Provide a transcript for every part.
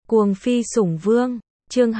Cuồng phi sủng vương, chương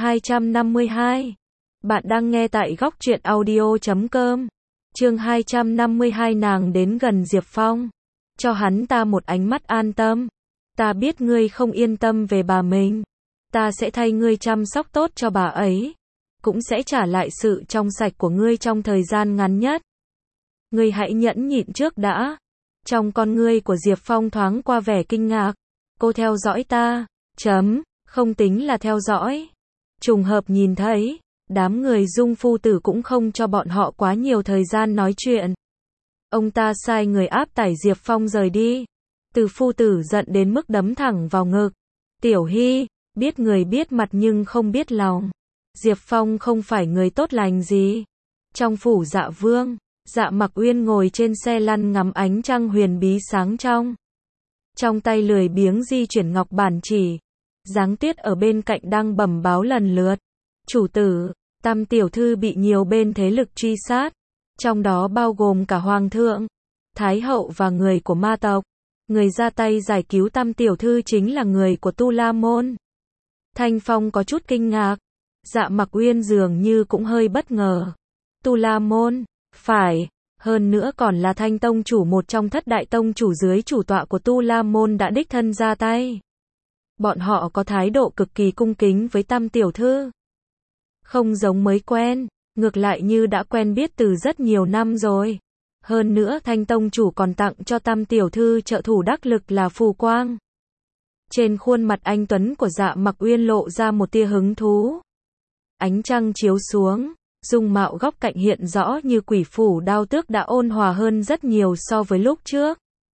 252. Bạn đang nghe tại góc truyện audio.com. Chương 252 nàng đến gần Diệp Phong. Cho hắn ta một ánh mắt an tâm. Ta biết ngươi không yên tâm về bà mình. Ta sẽ thay ngươi chăm sóc tốt cho bà ấy. Cũng sẽ trả lại sự trong sạch của ngươi trong thời gian ngắn nhất. Ngươi hãy nhẫn nhịn trước đã. Trong con ngươi của Diệp Phong thoáng qua vẻ kinh ngạc. Cô theo dõi ta. Không tính là theo dõi. Trùng hợp nhìn thấy, đám người Dung phu tử cũng không cho bọn họ quá nhiều thời gian nói chuyện. Ông ta sai người áp tải Diệp Phong rời đi. Từ phu tử giận đến mức đấm thẳng vào ngực. Tiểu Hy, biết người biết mặt nhưng không biết lòng. Diệp Phong không phải người tốt lành gì. Trong phủ Dạ Vương, Dạ Mặc Uyên ngồi trên xe lăn ngắm ánh trăng huyền bí sáng trong. Trong tay lười biếng di chuyển ngọc bản chỉ. Giáng Tuyết ở bên cạnh đang bẩm báo lần lượt. Chủ tử, Tam tiểu thư bị nhiều bên thế lực truy sát, trong đó bao gồm cả hoàng thượng, thái hậu và người của ma tộc. Người ra tay giải cứu Tam tiểu thư chính là người của Tu La môn. Thanh Phong có chút kinh ngạc, Dạ Mặc Uyên dường như cũng hơi bất ngờ. Tu La môn, phải, hơn nữa còn là Thanh tông chủ, một trong thất đại tông chủ dưới chủ tọa của Tu La môn đã đích thân ra tay. Bọn họ có thái độ cực kỳ cung kính với Tam tiểu thư. Không giống mới quen, ngược lại như đã quen biết từ rất nhiều năm rồi. Hơn nữa Thanh tông chủ còn tặng cho Tam tiểu thư trợ thủ đắc lực là phù quang. Trên khuôn mặt anh tuấn của Dạ Mặc Uyên lộ ra một tia hứng thú. Ánh trăng chiếu xuống, dung mạo góc cạnh hiện rõ như quỷ phủ Đao Tước đã ôn hòa hơn rất nhiều so với lúc trước.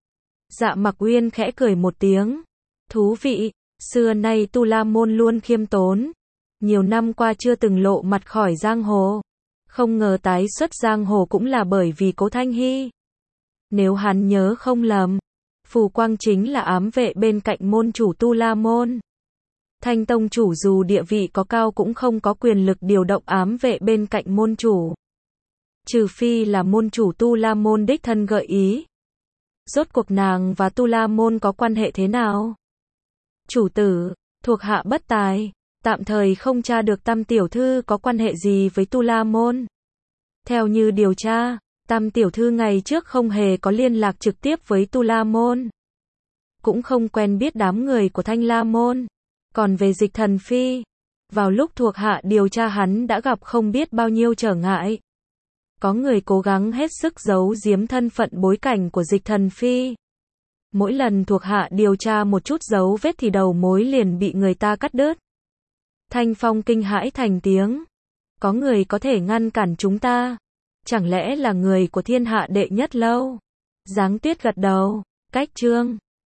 Dạ Mặc Uyên khẽ cười một tiếng. Thú vị. Xưa nay Tu La môn luôn khiêm tốn, nhiều năm qua chưa từng lộ mặt khỏi giang hồ. Không ngờ tái xuất giang hồ cũng là bởi vì Cố Thanh Hy. Nếu hắn nhớ không lầm, phù quang chính là ám vệ bên cạnh môn chủ Tu La môn. Thanh tông chủ dù địa vị có cao cũng không có quyền lực điều động ám vệ bên cạnh môn chủ. Trừ phi là môn chủ Tu La môn đích thân gợi ý. Rốt cuộc nàng và Tu La môn có quan hệ thế nào? Chủ tử, thuộc hạ bất tài, tạm thời không tra được Tam tiểu thư có quan hệ gì với Tu La môn. Theo như điều tra, Tam tiểu thư ngày trước không hề có liên lạc trực tiếp với Tu La môn, cũng không quen biết đám người của Thanh La môn. Còn về Dịch Thần Phi, vào lúc thuộc hạ điều tra hắn đã gặp không biết bao nhiêu trở ngại. Có người cố gắng hết sức giấu giếm thân phận bối cảnh của Dịch Thần Phi. Mỗi lần thuộc hạ điều tra một chút dấu vết thì đầu mối liền bị người ta cắt đứt. Thanh Phong kinh hãi thành tiếng. Có người có thể ngăn cản chúng ta? Chẳng lẽ là người của Thiên Hạ đệ nhất lâu? Giáng Tuyết gật đầu. Cách chương